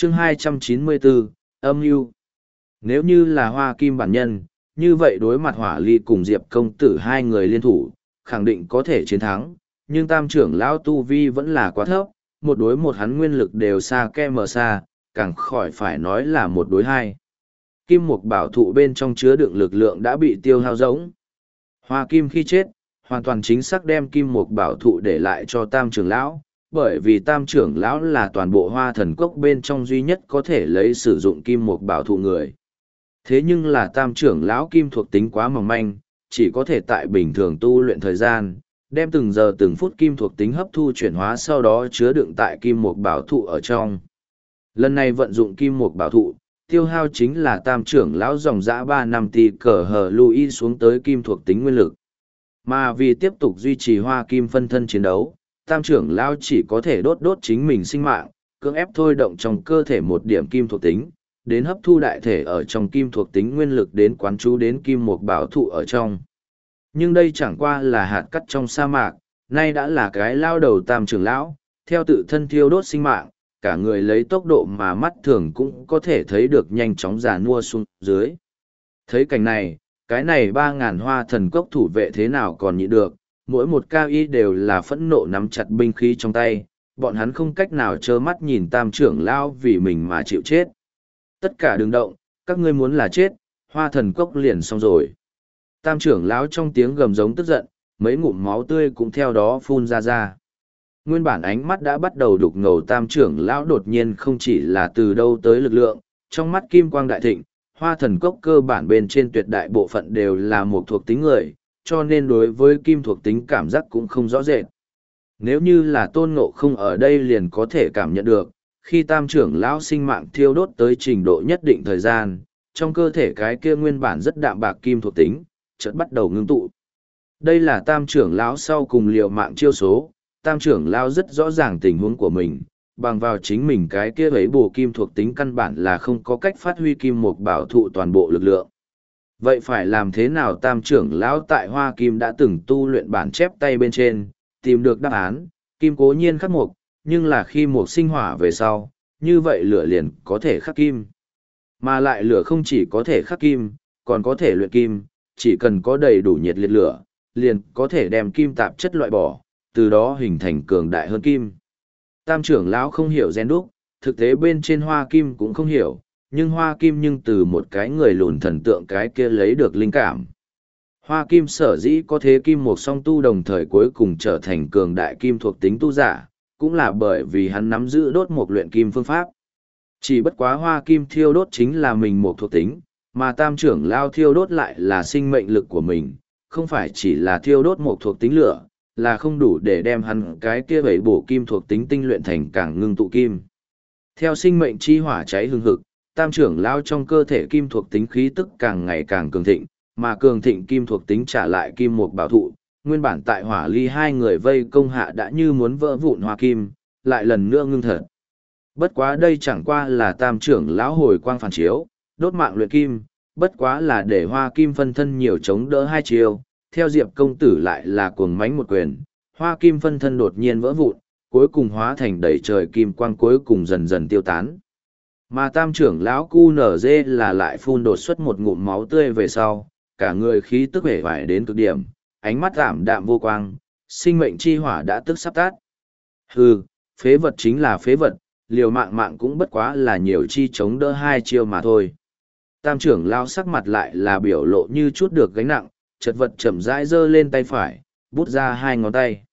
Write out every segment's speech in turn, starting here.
Chương 294, âm mưu. Nếu như là Hoa Kim bản nhân, như vậy đối mặt Hỏa Ly cùng Diệp công tử hai người liên thủ, khẳng định có thể chiến thắng, nhưng tam trưởng lão tu vi vẫn là quá thấp, một đối một hắn nguyên lực đều xa ke mờ xa, càng khỏi phải nói là một đối hai. Kim mục bảo thụ bên trong chứa đựng lực lượng đã bị tiêu hao rỗng. Hoa Kim khi chết, hoàn toàn chính xác đem kim mục bảo thụ để lại cho tam trưởng lão, bởi vì tam trưởng lão là toàn bộ Hoa Thần Cốc bên trong duy nhất có thể lấy sử dụng kim mục bảo thụ người. Thế nhưng là tam trưởng lão kim thuộc tính quá mỏng manh, chỉ có thể tại bình thường tu luyện thời gian, đem từng giờ từng phút kim thuộc tính hấp thu chuyển hóa sau đó chứa đựng tại kim mục bảo thụ ở trong. Lần này vận dụng kim mục bảo thụ, tiêu hao chính là tam trưởng lão dòng dã 3 năm tỷ cờ hờ lui xuống tới kim thuộc tính nguyên lực. Mà vì tiếp tục duy trì Hoa Kim phân thân chiến đấu, tam trưởng lão chỉ có thể đốt chính mình sinh mạng, cưỡng ép thôi động trong cơ thể một điểm kim thuộc tính, đến hấp thu đại thể ở trong kim thuộc tính nguyên lực đến quán chú đến kim mục bảo thụ ở trong. Nhưng đây chẳng qua là hạt cát trong sa mạc, nay đã là cái lao đầu tam trưởng lão, theo tự thân thiêu đốt sinh mạng, cả người lấy tốc độ mà mắt thường cũng có thể thấy được nhanh chóng già nua xuống dưới. Thấy cảnh này, cái này 3.000 Hoa Thần Cốc thủ vệ thế nào còn nhịn được, mỗi một cao y đều là phẫn nộ nắm chặt binh khí trong tay, bọn hắn không cách nào trơ mắt nhìn tam trưởng lão vì mình mà chịu chết. Tất cả đừng động, các ngươi muốn là chết, Hoa Thần Cốc liền xong rồi. Tam trưởng lão trong tiếng gầm giống tức giận, mấy ngụm máu tươi cũng theo đó phun ra. Nguyên bản ánh mắt đã bắt đầu đục ngầu tam trưởng lão đột nhiên không chỉ là từ đâu tới lực lượng, trong mắt kim quang đại thịnh, Hoa Thần Cốc cơ bản bên trên tuyệt đại bộ phận đều là một thuộc tính người, cho nên đối với kim thuộc tính cảm giác cũng không rõ rệt. Nếu như là Tôn Ngộ Không ở đây liền có thể cảm nhận được, khi tam trưởng lão sinh mạng thiêu đốt tới trình độ nhất định thời gian, trong cơ thể cái kia nguyên bản rất đạm bạc kim thuộc tính, chợt bắt đầu ngưng tụ. Đây là tam trưởng lão sau cùng liều mạng chiêu số, tam trưởng lão rất rõ ràng tình huống của mình, bằng vào chính mình cái kia ấy bổ kim thuộc tính căn bản là không có cách phát huy kim mục bảo thụ toàn bộ lực lượng. Vậy phải làm thế nào tam trưởng lão tại Hoa Kim đã từng tu luyện bản chép tay bên trên, tìm được đáp án, kim cố nhiên khắc mục, nhưng là khi mục sinh hỏa về sau, như vậy lửa liền có thể khắc kim. Mà lại lửa không chỉ có thể khắc kim, còn có thể luyện kim, chỉ cần có đầy đủ nhiệt liệt lửa, liền có thể đem kim tạp chất loại bỏ, từ đó hình thành cường đại hơn kim. Tam trưởng lão không hiểu gen đúc, thực tế bên trên Hoa Kim cũng không hiểu, nhưng Hoa Kim nhưng từ một cái người lùn thần tượng cái kia lấy được linh cảm. Hoa Kim sở dĩ có thế kim một song tu đồng thời cuối cùng trở thành cường đại kim thuộc tính tu giả, cũng là bởi vì hắn nắm giữ đốt một luyện kim phương pháp. Chỉ bất quá Hoa Kim thiêu đốt chính là mình một thuộc tính, mà tam trưởng lao thiêu đốt lại là sinh mệnh lực của mình, không phải chỉ là thiêu đốt một thuộc tính lửa, là không đủ để đem hắn cái kia bảy bổ kim thuộc tính tinh luyện thành càng ngưng tụ kim. Theo sinh mệnh chi hỏa cháy hừng hực, tam trưởng lao trong cơ thể kim thuộc tính khí tức càng ngày càng cường thịnh, mà cường thịnh kim thuộc tính trả lại kim một bảo thụ, nguyên bản tại Hỏa Ly hai người vây công hạ đã như muốn vỡ vụn Hoa Kim, lại lần nữa ngưng thật. Bất quá đây chẳng qua là tam trưởng lão hồi quang phản chiếu, đốt mạng luyện kim, bất quá là để Hoa Kim phân thân nhiều chống đỡ hai chiều, theo Diệp công tử lại là cuồng mánh một quyền, Hoa Kim phân thân đột nhiên vỡ vụn, cuối cùng hóa thành đầy trời kim quang cuối cùng dần dần tiêu tán. Mà tam trưởng lão QNZ là lại phun đột xuất một ngụm máu tươi về sau, cả người khí tức hể vải đến cực điểm, ánh mắt ảm đạm vô quang, sinh mệnh chi hỏa đã tức sắp tắt. Hừ, phế vật chính là phế vật, liều mạng mạng cũng bất quá là nhiều chi chống đỡ hai chiêu mà thôi. Tam trưởng lão sắc mặt lại là biểu lộ như chút được gánh nặng, chật vật chậm rãi giơ lên tay phải, bút ra hai ngón tay.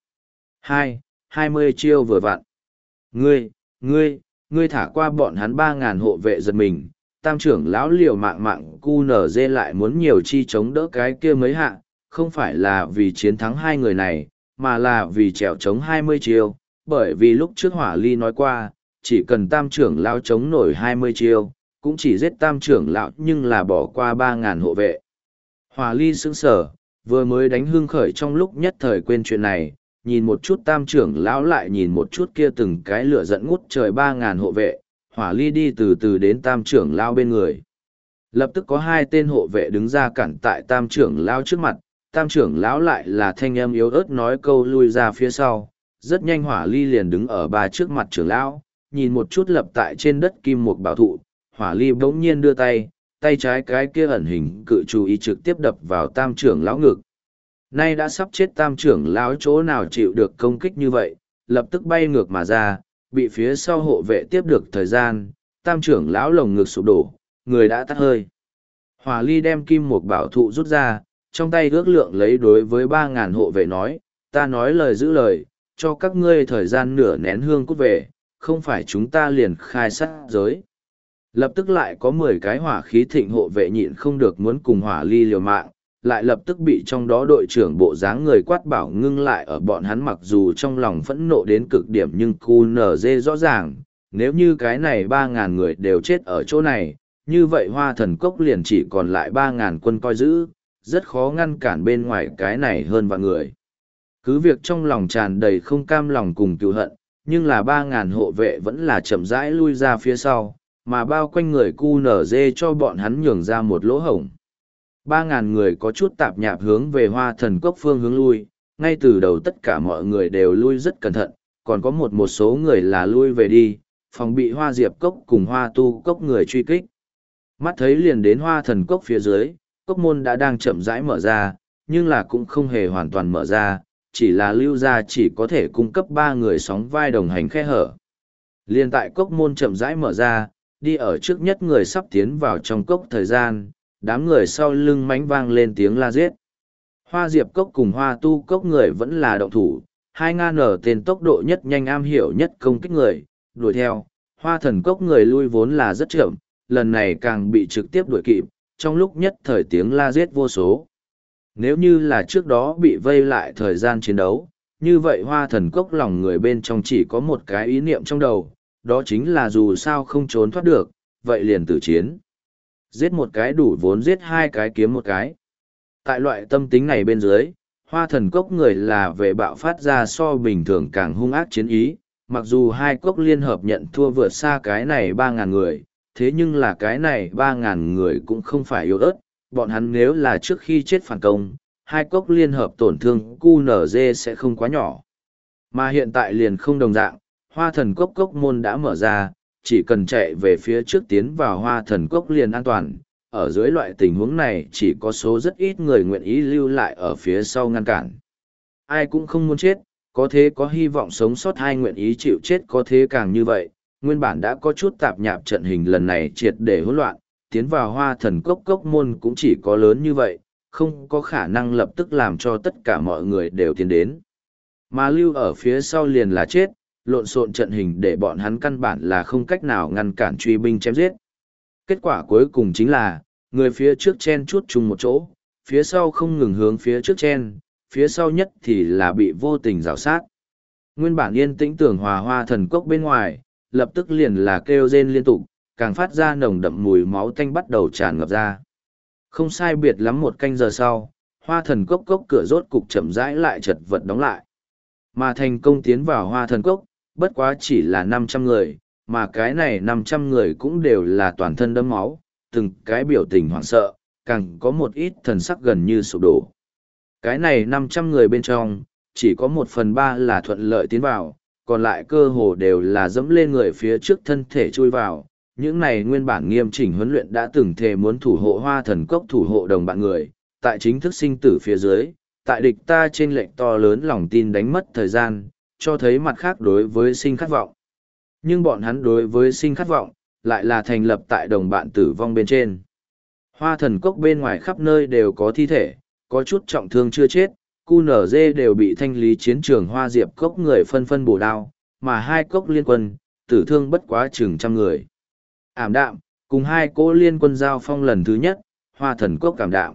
20 chiêu vừa vặn. Ngươi thả qua bọn hắn 3.000 hộ vệ giật mình, tam trưởng lão liều mạng mạng QNZ lại muốn nhiều chi chống đỡ cái kia mấy hạ, không phải là vì chiến thắng hai người này, mà là vì trèo chống 20 chiêu, bởi vì lúc trước Hỏa Ly nói qua, chỉ cần tam trưởng lão chống nổi 20 chiêu, cũng chỉ giết tam trưởng lão nhưng là bỏ qua 3.000 hộ vệ. Hỏa Ly sững sờ, vừa mới đánh hương khởi trong lúc nhất thời quên chuyện này, nhìn một chút tam trưởng lão lại nhìn một chút kia từng cái lửa giận ngút trời 3.000 hộ vệ, Hỏa Ly đi từ từ đến tam trưởng lão bên người. Lập tức có hai tên hộ vệ đứng ra cản tại tam trưởng lão trước mặt, tam trưởng lão lại là thanh âm yếu ớt nói câu lui ra phía sau, rất nhanh Hỏa Ly liền đứng ở ba trước mặt trưởng lão, nhìn một chút lập tại trên đất kim một bảo thụ, Hỏa Ly bỗng nhiên đưa tay, tay trái cái kia ẩn hình cự chú ý trực tiếp đập vào tam trưởng lão ngực. Nay đã sắp chết tam trưởng lão chỗ nào chịu được công kích như vậy, lập tức bay ngược mà ra, bị phía sau hộ vệ tiếp được thời gian, tam trưởng lão lồng ngực sụp đổ, người đã tắt hơi. Hỏa Ly đem kim một bảo thụ rút ra, trong tay ước lượng lấy đối với 3.000 hộ vệ nói, ta nói lời giữ lời, cho các ngươi thời gian nửa nén hương cút về, không phải chúng ta liền khai sát giới. Lập tức lại có 10 cái hỏa khí thịnh hộ vệ nhịn không được muốn cùng Hỏa Ly liều mạng, lại lập tức bị trong đó đội trưởng bộ dáng người quát bảo ngưng lại ở bọn hắn, mặc dù trong lòng phẫn nộ đến cực điểm nhưng QNZ rõ ràng, nếu như cái này 3.000 người đều chết ở chỗ này, như vậy Hoa Thần Cốc liền chỉ còn lại 3.000 quân coi giữ, rất khó ngăn cản bên ngoài cái này hơn vạn người. Cứ việc trong lòng tràn đầy không cam lòng cùng cựu hận, nhưng là 3.000 hộ vệ vẫn là chậm rãi lui ra phía sau, mà bao quanh người QNZ cho bọn hắn nhường ra một lỗ hổng. 3.000 người có chút tạp nhạp hướng về Hoa Thần Cốc phương hướng lui, ngay từ đầu tất cả mọi người đều lui rất cẩn thận, còn có một số người là lui về đi, phòng bị Hoa Diệp Cốc cùng Hoa Tu Cốc người truy kích. Mắt thấy liền đến Hoa Thần Cốc phía dưới, cốc môn đã đang chậm rãi mở ra, nhưng là cũng không hề hoàn toàn mở ra, chỉ là lưu ra chỉ có thể cung cấp 3 người sóng vai đồng hành khe hở. Liên tại cốc môn chậm rãi mở ra, đi ở trước nhất người sắp tiến vào trong cốc thời gian, đám người sau lưng mánh vang lên tiếng la giết. Hoa Diệp Cốc cùng Hoa Tu Cốc người vẫn là động thủ, 2.000 ở tên tốc độ nhất nhanh am hiểu nhất công kích người, đuổi theo. Hoa Thần Cốc người lui vốn là rất chậm, lần này càng bị trực tiếp đuổi kịp, trong lúc nhất thời tiếng la giết vô số. Nếu như là trước đó bị vây lại thời gian chiến đấu, như vậy Hoa Thần Cốc lòng người bên trong chỉ có một cái ý niệm trong đầu, đó chính là dù sao không trốn thoát được, vậy liền tử chiến. Giết một cái đủ vốn giết 2 cái kiếm một cái. Tại loại tâm tính này bên dưới, Hoa Thần Cốc người là về bạo phát ra so bình thường càng hung ác chiến ý, mặc dù 2 cốc liên hợp nhận thua vượt xa cái này 3.000 người, thế nhưng là cái này 3.000 người cũng không phải yếu ớt, bọn hắn nếu là trước khi chết phản công, 2 cốc liên hợp tổn thương QNZ sẽ không quá nhỏ. Mà hiện tại liền không đồng dạng, Hoa Thần Cốc cốc môn đã mở ra, chỉ cần chạy về phía trước tiến vào Hoa Thần Cốc liền an toàn. Ở dưới loại tình huống này chỉ có số rất ít người nguyện ý lưu lại ở phía sau ngăn cản. Ai cũng không muốn chết, có thế có hy vọng sống sót, hay nguyện ý chịu chết có thế càng như vậy. Nguyên bản đã có chút tạp nhạp trận hình lần này triệt để hỗn loạn, tiến vào Hoa Thần Cốc cốc môn cũng chỉ có lớn như vậy, không có khả năng lập tức làm cho tất cả mọi người đều tiến đến. Mà lưu ở phía sau liền là chết, lộn xộn trận hình để bọn hắn căn bản là không cách nào ngăn cản truy binh chém giết. Kết quả cuối cùng chính là, người phía trước chen chút chung một chỗ, phía sau không ngừng hướng phía trước chen, phía sau nhất thì là bị vô tình rào sát. Nguyên bản yên tĩnh tưởng hòa Hoa Thần Cốc bên ngoài, lập tức liền là kêu rên liên tục, càng phát ra nồng đậm mùi máu tanh bắt đầu tràn ngập ra. Không sai biệt lắm một canh giờ sau, Hoa Thần Cốc cốc cửa rốt cục chậm rãi lại chật vật đóng lại. Mà thành công tiến vào Hoa Thần Cốc, bất quá chỉ là 500 người, mà cái này 500 người cũng đều là toàn thân đẫm máu, từng cái biểu tình hoảng sợ, càng có một ít thần sắc gần như sụp đổ. Cái này 500 người bên trong, chỉ có 1/3 là thuận lợi tiến vào, còn lại cơ hồ đều là dẫm lên người phía trước thân thể chui vào. Những này nguyên bản nghiêm chỉnh huấn luyện đã từng thề muốn thủ hộ Hoa Thần Cốc, thủ hộ đồng bạn người, tại chính thức sinh tử phía dưới, tại địch ta trên lệnh to lớn lòng tin đánh mất thời gian, cho thấy mặt khác đối với sinh khát vọng. Nhưng bọn hắn đối với sinh khát vọng, lại là thành lập tại đồng bạn tử vong bên trên. Hoa Thần Cốc bên ngoài khắp nơi đều có thi thể, có chút trọng thương chưa chết, QNZ đều bị thanh lý chiến trường Hoa Diệp Cốc người phân phân bổ đao, mà 2 cốc liên quân, tử thương bất quá chừng 100 người. Ảm đạm, cùng 2 cỗ liên quân giao phong lần thứ nhất, Hoa Thần Cốc cảm đạm.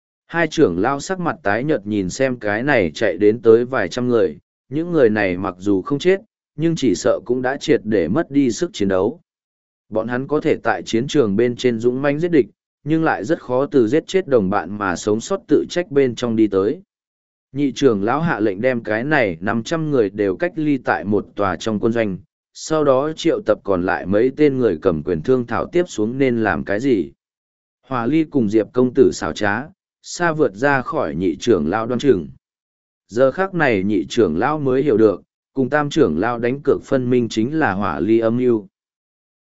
2 trưởng lao sắc mặt tái nhợt nhìn xem cái này chạy đến tới vài trăm người, những người này mặc dù không chết, nhưng chỉ sợ cũng đã triệt để mất đi sức chiến đấu. Bọn hắn có thể tại chiến trường bên trên dũng mãnh giết địch, nhưng lại rất khó từ giết chết đồng bạn mà sống sót tự trách bên trong đi tới. Nhị trưởng lão hạ lệnh đem cái này 500 người đều cách ly tại một tòa trong quân doanh, sau đó triệu tập còn lại mấy tên người cầm quyền thương thảo tiếp xuống nên làm cái gì. Hòa Ly cùng Diệp công tử xảo trá, xa vượt ra khỏi nhị trưởng lão đoan chừng. Giờ khắc này nhị trưởng lão mới hiểu được, Cùng tam trưởng lão đánh cược phân minh chính là hỏa ly âm mưu.